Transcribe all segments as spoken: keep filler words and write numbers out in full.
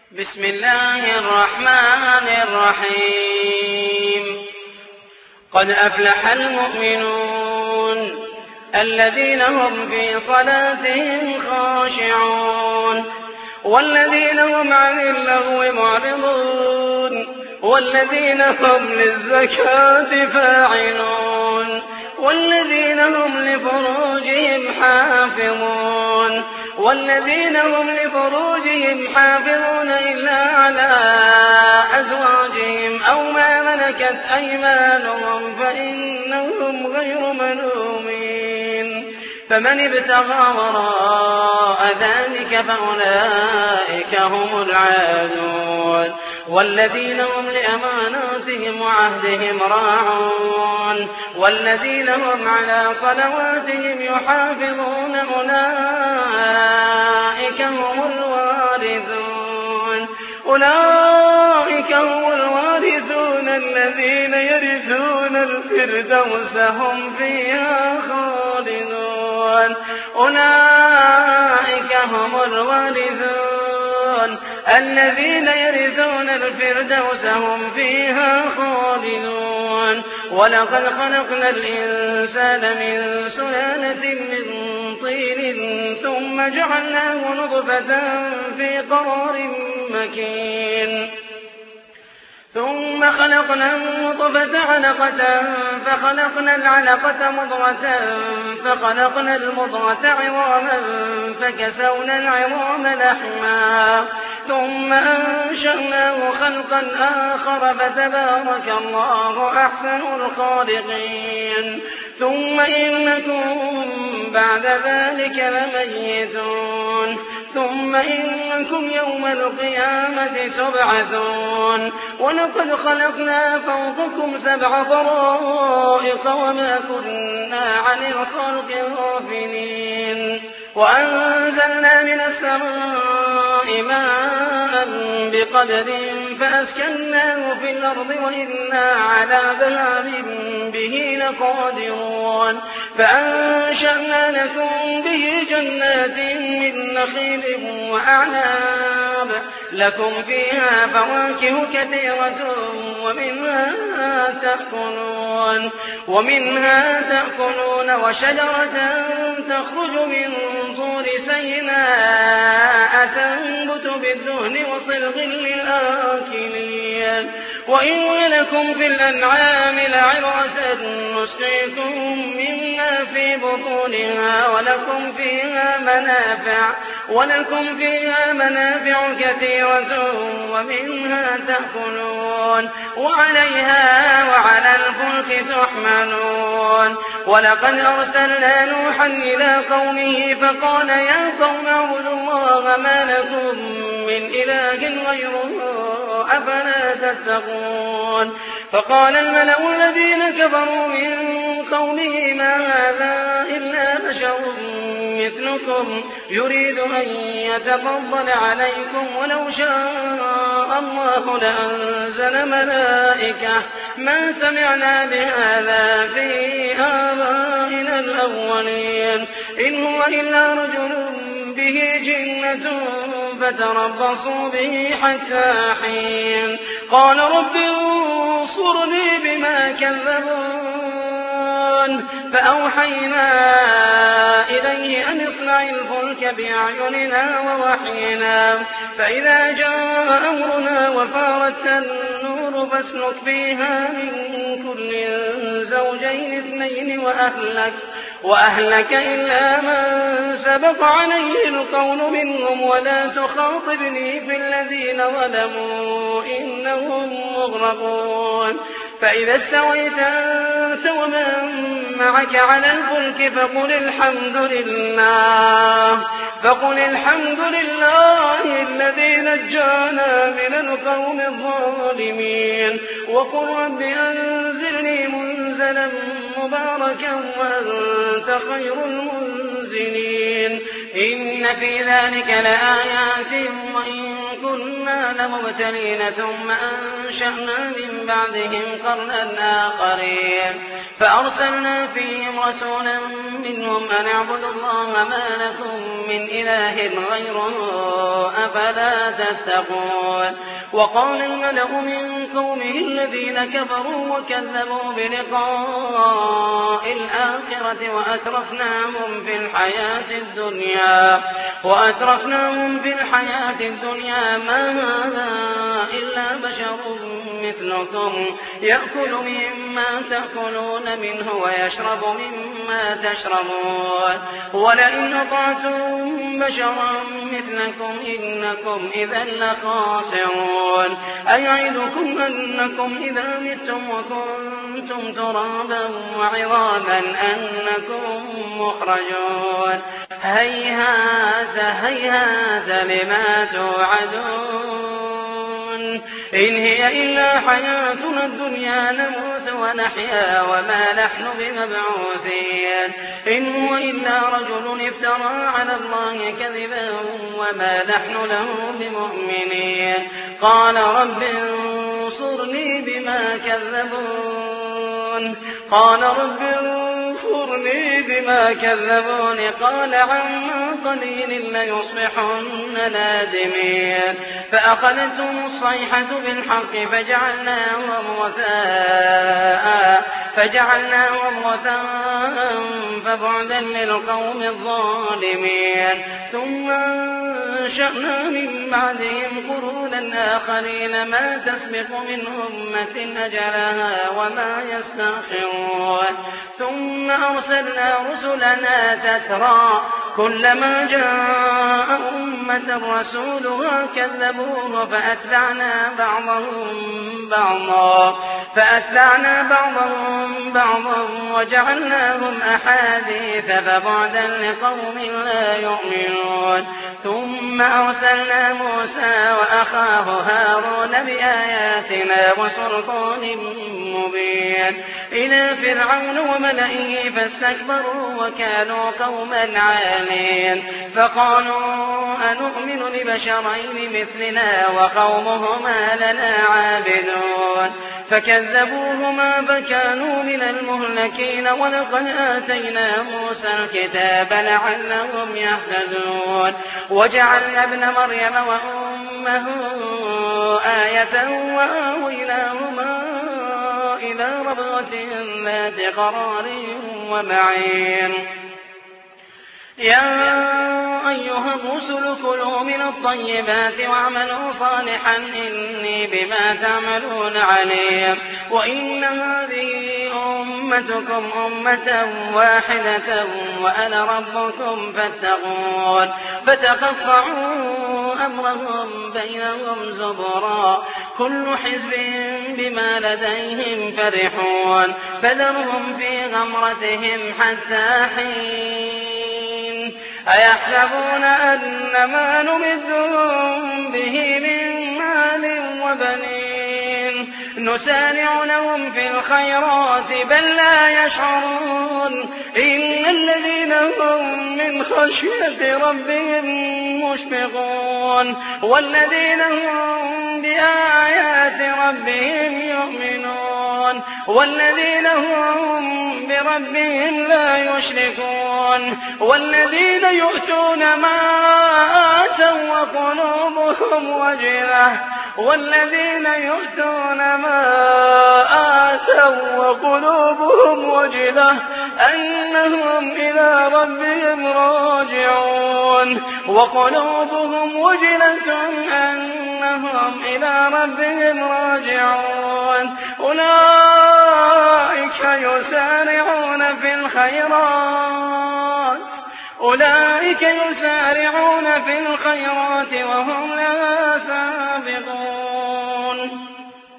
بسم الله الرحمن الرحيم قد أفلح المؤمنون الذين هم في صلاتهم خاشعون والذين هم عن اللغو معرضون والذين هم للزكاة فاعلون والذين هم لفروجهم حافظون والذين هم لفروجهم حافظون إلا على أزواجهم أو ما ملكت أيمانهم فإنهم غير ملومين فمن ابتغى وراء ذلك فأولئك هم العادون والذين هم لأماناتهم وعهدهم راعون والذين هم على صلواتهم يحافظون أولئك هم الوارثون أولئك هم الوارثون الذين يرثون الفردوس هم فيها خالدون أولئك هم الوارثون الذين يرثون الفردوس هم فيها خالدون ولقد خلقنا الإنسان من سلالة من طين ثم جعلناه نطفة في قرار مكين ثم خلقنا النطفة علقة فخلقنا العلقة مضغة فخلقنا المضغة عظاما فكسونا العظام لحما ثم أنشأناه خلقا آخر فتبارك الله أحسن الخالقين ثم إنكم بعد ذلك لميتون ثم إنكم يوم القيامة تبعثون ولقد خلقنا فوقكم سبع طرائق وما كنا عن الخلق غافلين وأنزلنا من السماء ماء بقدر فأسكناه في الأرض وإنا على ذهاب به لقادرون فأنشأنا لكم به جنات من نخيل وأعناب لكم فيها فواكه كثيرة ومنها تأكلون ومنها تأكلون وشجرة تخرج من طور سيناء تنبت بالدهن وصلغ للآكلين وإن لكم في الأنعام لعبرة نسقيكم مما في بطونها ولكم فيها منافع ولكم فيها منافع كثيرة ومنها تأكلون وعليها وعلى الفلك تحملون ولقد أرسلنا نوحا إلى قومه فقال يا قوم اعبدوا الله ما لكم من إله غيره أفلا تتقون فقال الملأ الذين كفروا من قومه ما هذا إلا بشر مثلكم يريد أن يتفضل عليكم ولو شاء الله لأنزل ملائكة ما سمعنا بهذا في آبائنا الأولين إن هو إلا رجل به جنة فتربصوا به حتى حين قال رب انصرني بما كذبون فأوحينا إليه أن اصنع الفلك بأعيننا ووحينا فإذا جاء أمرنا وفارت النور فاسلك فيها من كل زوجين اثنين وأهلك وأهلك إلا من سبق عليه القول منهم ولا تخاطبني في الذين ظلموا إنهم مغرقون فإذا استويت أنت ومن معك على الفلك فقل الحمد لله فقل الحمد لله الذي نجانا من القوم الظالمين وقل رب أنزلني منزلا مباركا وأنت خير المنزلين إن في ذلك لآيات وإن كنا لمبتلين ثم أنشأنا من بعدهم قرنا آخرين فأرسلنا فيهم رسولا منهم أن اعبدوا الله ما لكم من إله غيره أفلا تتقون وقال الملأ من قومه الذين كفروا وكذبوا بلقاء الآخرة وأترفناهم في الحياة الدنيا وأترفناهم في الحياة الدنيا ما هذا إلا بشر مثلكم يأكل مما تأكلون منه ويشرب مما تشربون ولئن أطعتم بشرا مثلكم إنكم إذا لخاسرون أيعدكم أنكم إذا متم وكنتم ترابا وعظاما أنكم مخرجون هيهات هيهات لما توعدون إن هي إلا حياتنا الدنيا نموت ونحيا وما نحن بمبعوثين إن هو إلا رجل افترى على الله كذبا وما نحن له بمؤمنين قال رب انصرني بما كذبون قال رب انصرني بما كذبون قال عما قليل ليصبحن نادمين فأخذتهم الصيحة بالحق فجعلناهم غثاء فجعلناهم غثاء فبعدا للقوم الظالمين ثم أنشأنا من بعدهم قرونا آخرين ما تسبق من أمة أجلها وما يستأخرون ثم أرسلنا رسلنا تترى كلما جاء أمة رسولها كذبوه فأتبعنا بعضهم بعضا فأتبعنا بعضهم بعضا وجعلناهم أحاديث فبعدا لقوم لا يؤمنون ثم أرسلنا موسى وأخاه هارون بآياتنا وسلطان مبين إلى فرعون وملئه فاستكبروا وكانوا قوما عالين فقالوا أنؤمن لبشرين مثلنا وقومهما لنا عابدون فكذبوهما فكانوا من المهلكين ولقد آتينا موسى الكتاب لعلهم يهتدون وجعلنا ابن مريم وأمه آية وآويناهما إلى ربوة ذات قرار ومعين يا أيها الرسل كلوا من الطيبات واعملوا صالحا إني بما تعملون عليم وإن هذه أمتكم أمة واحدة وأنا ربكم فاتقون فتقطعوا أمرهم بينهم زبرا كل حزب بما لديهم فرحون فذرهم في غمرتهم حتى حين أيحسبون أن ما نمدهم به من مال وبنين نسارع لهم في الخيرات بل لا يشعرون إن الذين هم من خشية ربهم مشفقون والذين هم بآيات ربهم يؤمنون والذين هم بربهم لا يشركون والذين يؤتون ما آتوا وقلوبهم وجلة والذين يؤتون ما آتوا وقلوبهم وجلة أنهم إلى ربهم راجعون وقلوبهم وجلة أنهم إلى ربهم راجعون أولئك يسارعون في الخيرات أولئك يسارعون في الخيرات وهم لا سابقون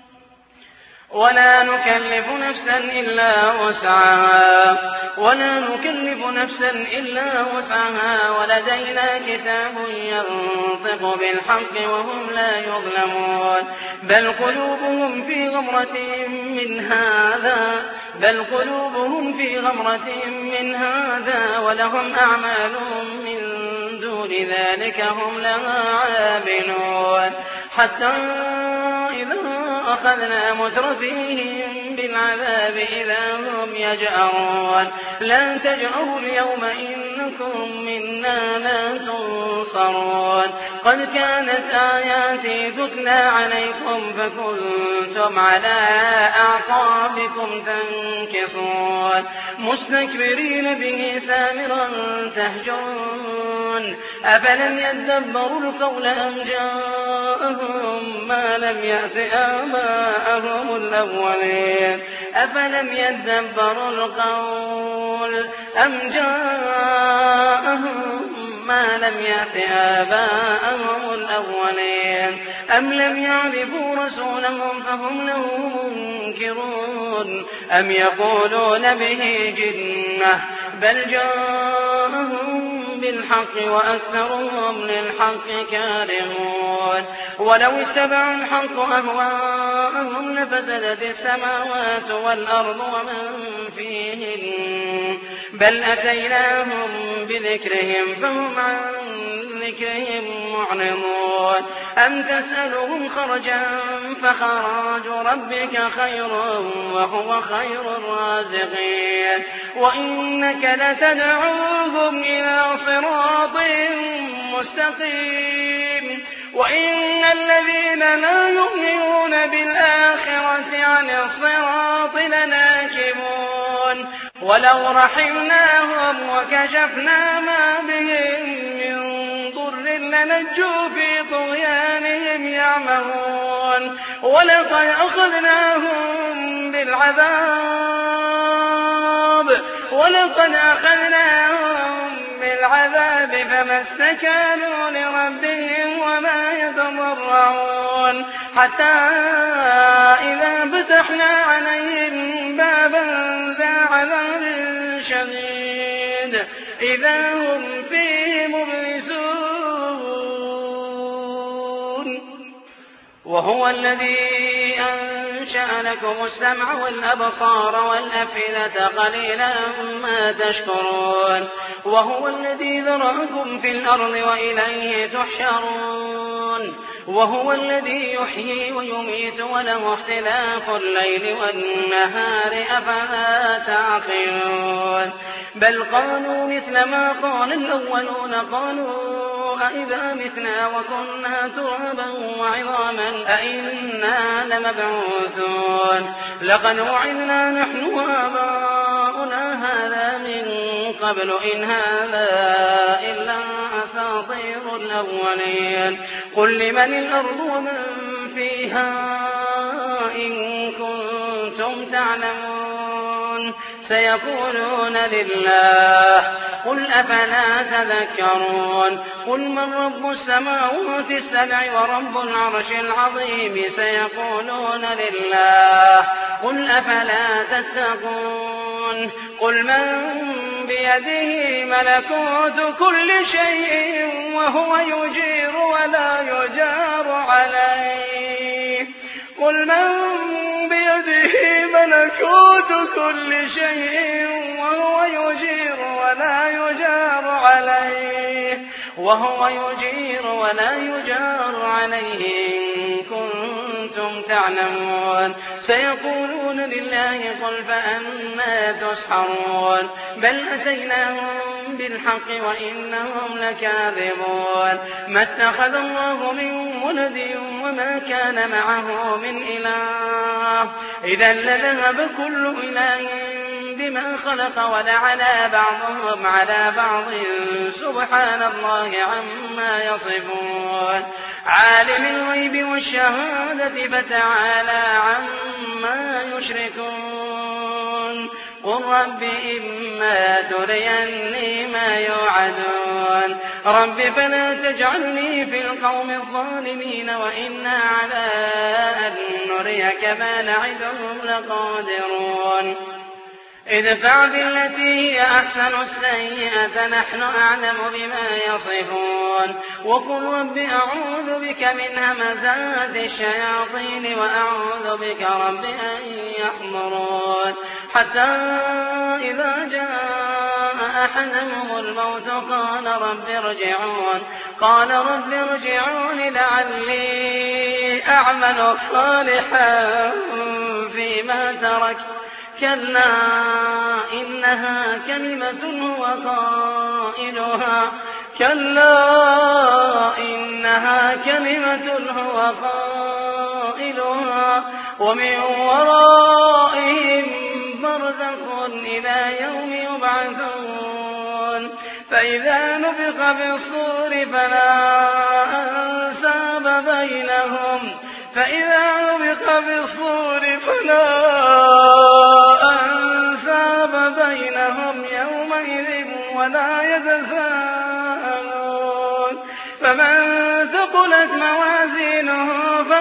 ولا نكلف نفسا إلا وسعها ولا نكلف نفسا إلا وسعها ولدينا كتاب ينطق بالحق وهم لا يظلمون بل قلوبهم في غمرة من هذا بل قلوبهم في غمرة من هذا ولهم أعمال من دون ذلك هم لها عاملون حتى إذا أخذنا مترفيهم بالعذاب إذا هم يجأرون لا تجأروا اليوم إنكم منا لا تنصرون قد كانت آياتي تتلى عليكم فكنتم على أعقابكم تنكصون مستكبرين به سامرا تهجرون أفلم يدبروا القول أم جاءهم ما لم يأت آباءهم الأولين أفلم يدبروا القول أم جاءهم ما لم يأت آباءهم الأولين أم لم يعرفوا رسولهم فهم له منكرون أم يقولون به جنة بل جاءهم بالحق وأكثرهم للحق كارهون ولو اتبعوا الحق أهواءهم لفسدت السماوات والأرض ومن فيهن بل أتيناهم بذكرهم فهم عن ذكرهم معرضون أم تسألهم خرجا فخراج ربك خير وهو خير الرازقين وإنك لتدعوهم إلى صراط مستقيم وإن الذين لا يؤمنون بالآخرة عن الصراط لناكبون ولو رحمناهم وكشفنا ما بهم من ضر لنجوا في طغيانهم يعمهون ولقد أخذناهم بالعذاب ولقد أخذناهم بالعذاب فما استكانوا لربهم وما يتضرعون حتى إذا فتحنا عليهم بابا ذا عذاب شديد إذا هم فيه مبلسون وهو الذي أنشأ لكم السمع والأبصار والأفئدة قليلا ما تشكرون وهو الذي ذرأكم في الأرض وإليه تحشرون وهو الذي يحيي ويميت وله اختلاف الليل والنهار أفلا تعقلون بل قالوا مثل ما قال الأولون قالوا أئذا متنا وكنا ترابا وعظاما أئنا لمبعوثون لقد وعدنا نحن وآباؤنا هذا من قبل إن هذا إلا أساطير الأولين قل لمن الأرض ومن فيها إن كنتم تعلمون سيقولون لله قل أفلا تذكرون قل من رب السماوات السبع ورب العرش العظيم سيقولون لله قل أفلا تتقون قل من بيده ملكوت كل شيء وهو يجير ولا يجار عليه قل من بيده ملكوت كل شيء وهو يجير ولا يجار عليه وهو يجير ولا يجار عليه إن كنتم تعلمون سيقولون لله قل فأنا تسحرون بل أتيناهم بالحق وإنهم لكاذبون ما اتخذ الله من ولد وما كان معه من إله إذا لذهب كل إله بما خلق ولعلى بعضهم على بعض سبحان الله عما يصفون عالم الغيب والشهادة فتعالى عما يشركون قل رب إما تريني ما يوعدون رب فلا تجعلني في القوم الظالمين وإنا على أن نريك ما نعدهم لقادرون ادفع بالتي هي أحسن السيئة نحن أعلم بما يصفون وقل رب أعوذ بك من همزات الشياطين وأعوذ بك رب أن يحضرون حتى إذا جاء أحدهم الموت قال رب ارجعون قال رب ارجعون لعلي أعمل صالحا فيما ترك كلا إنها كلمة هو قائلها كلا إنها كلمة هو قائلها ومن ورائهم برزخ إلى يوم يبعثون فإذا نفخ في الصور فلا أنساب بينهم فإذا نفخ في الصور فلا أنساب بينهم يومئذ ولا يتساءلون فمن ثقلت موازينه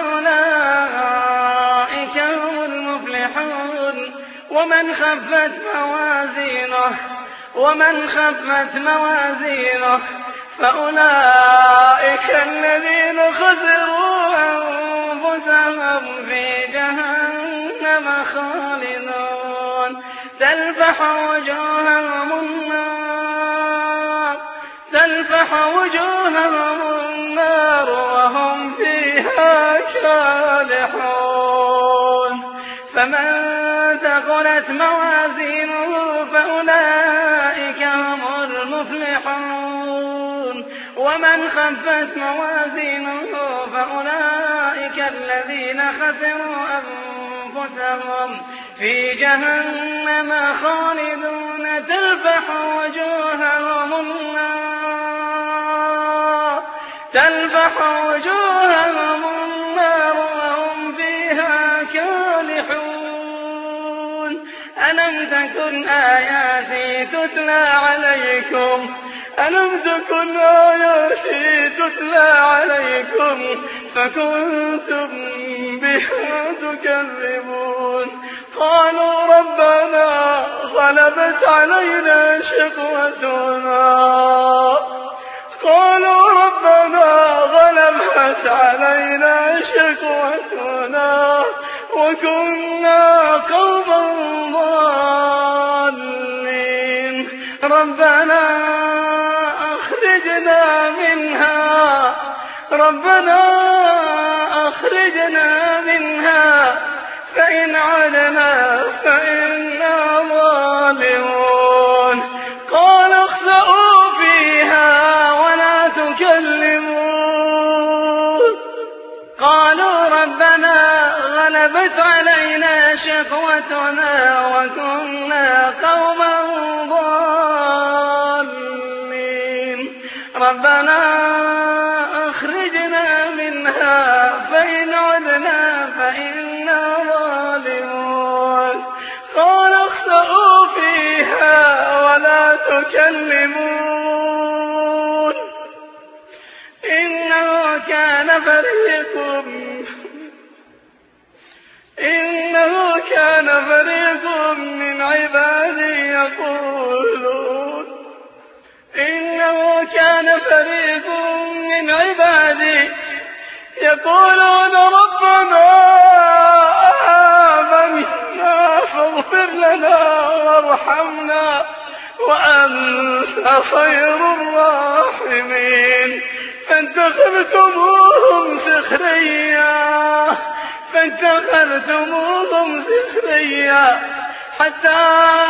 فأولئك هم المفلحون ومن خفت موازينه ومن خفت موازينه فأولئك الذين خسروا أنفسهم في جهنم خالدون تلفح وجوههم النار تلفح وجوههم النار وهم فيها كالحون فمن ثقلت موازينه فأولئك هم المفلحون ومن خفت موازينه فأولئك الذين خسروا أنفسهم في جهنم خالدون تلفح وجوههم النار تلفح وجوههم النار وهم فيها كالحون ألم تكن آياتي تتلى عليكم ألم تكن آياتي تتلى عليكم فكنتم بها تكذبون قالوا ربنا غلبت علينا شقوتنا قالوا ربنا غلبت علينا شقوتنا وكنا قوما ضالين ربنا أخرجنا منها ربنا أخرجنا منها فإن عدنا فإنا ظالمون قال اخسئوا فيها ولا تكلمون قالوا ربنا غلبت علينا شقوتنا وكنا قوما ضالين ربنا أخرجنا منها فإن عدنا فإنا ظالمون قال اخسئوا فيها ولا تكلمون إنه كان فريق إنه كان فريق من عبادي يقولون إنه كان فريق من عبادي يقولون ربنا آمنا فاغفر لنا وارحمنا وأنت خير الراحمين فاتخذتموهم سخريا فاتخذتموهم سخريا حتى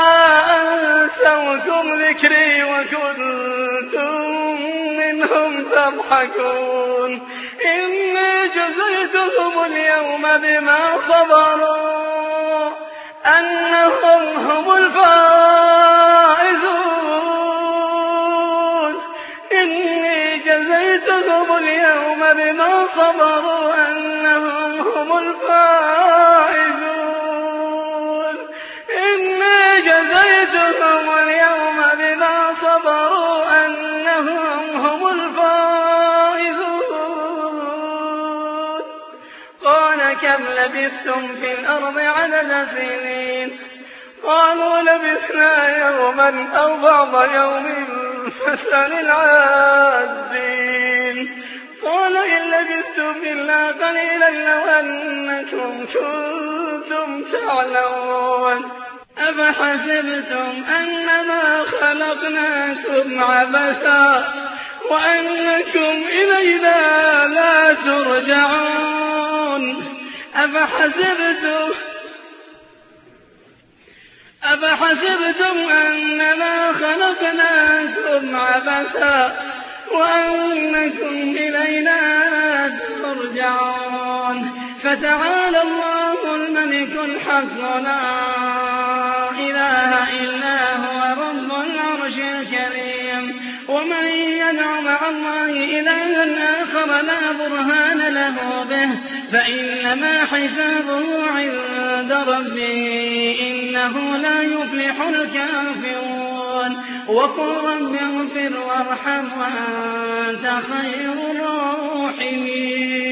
أنسوكم ذكري وكنتم منهم تضحكون إني جزيتهم اليوم بما صبروا أنهم هم الفائزون إني جزيتهم اليوم بما صبروا أنهم هم الفائزون إني جزيتهم اليوم بما صبروا أنهم هم الفائزون قال كم لبثتم في الأرض عدد سنين قالوا لبثنا يوما أو بعض يوم فاسأل العادين قال إن لبثتم إلا قليلا لو أنكم كنتم تعلمون أفحسبتم أنما خلقناكم عبثا وأنكم إلينا لا ترجعون أفحسبتم أفحسبتم أنما خلقناكم عبثا وأنكم إلينا لا ترجعون فتعالى الله الملك الحق لا إله إلا هو رب العرش الكريم ومن يدع مع الله إلها آخر لا برهان له به فإنما حسابه عند ربه إنه لا يفلح الكافرون وقل رب اغفر وارحم وأنت خير الراحمين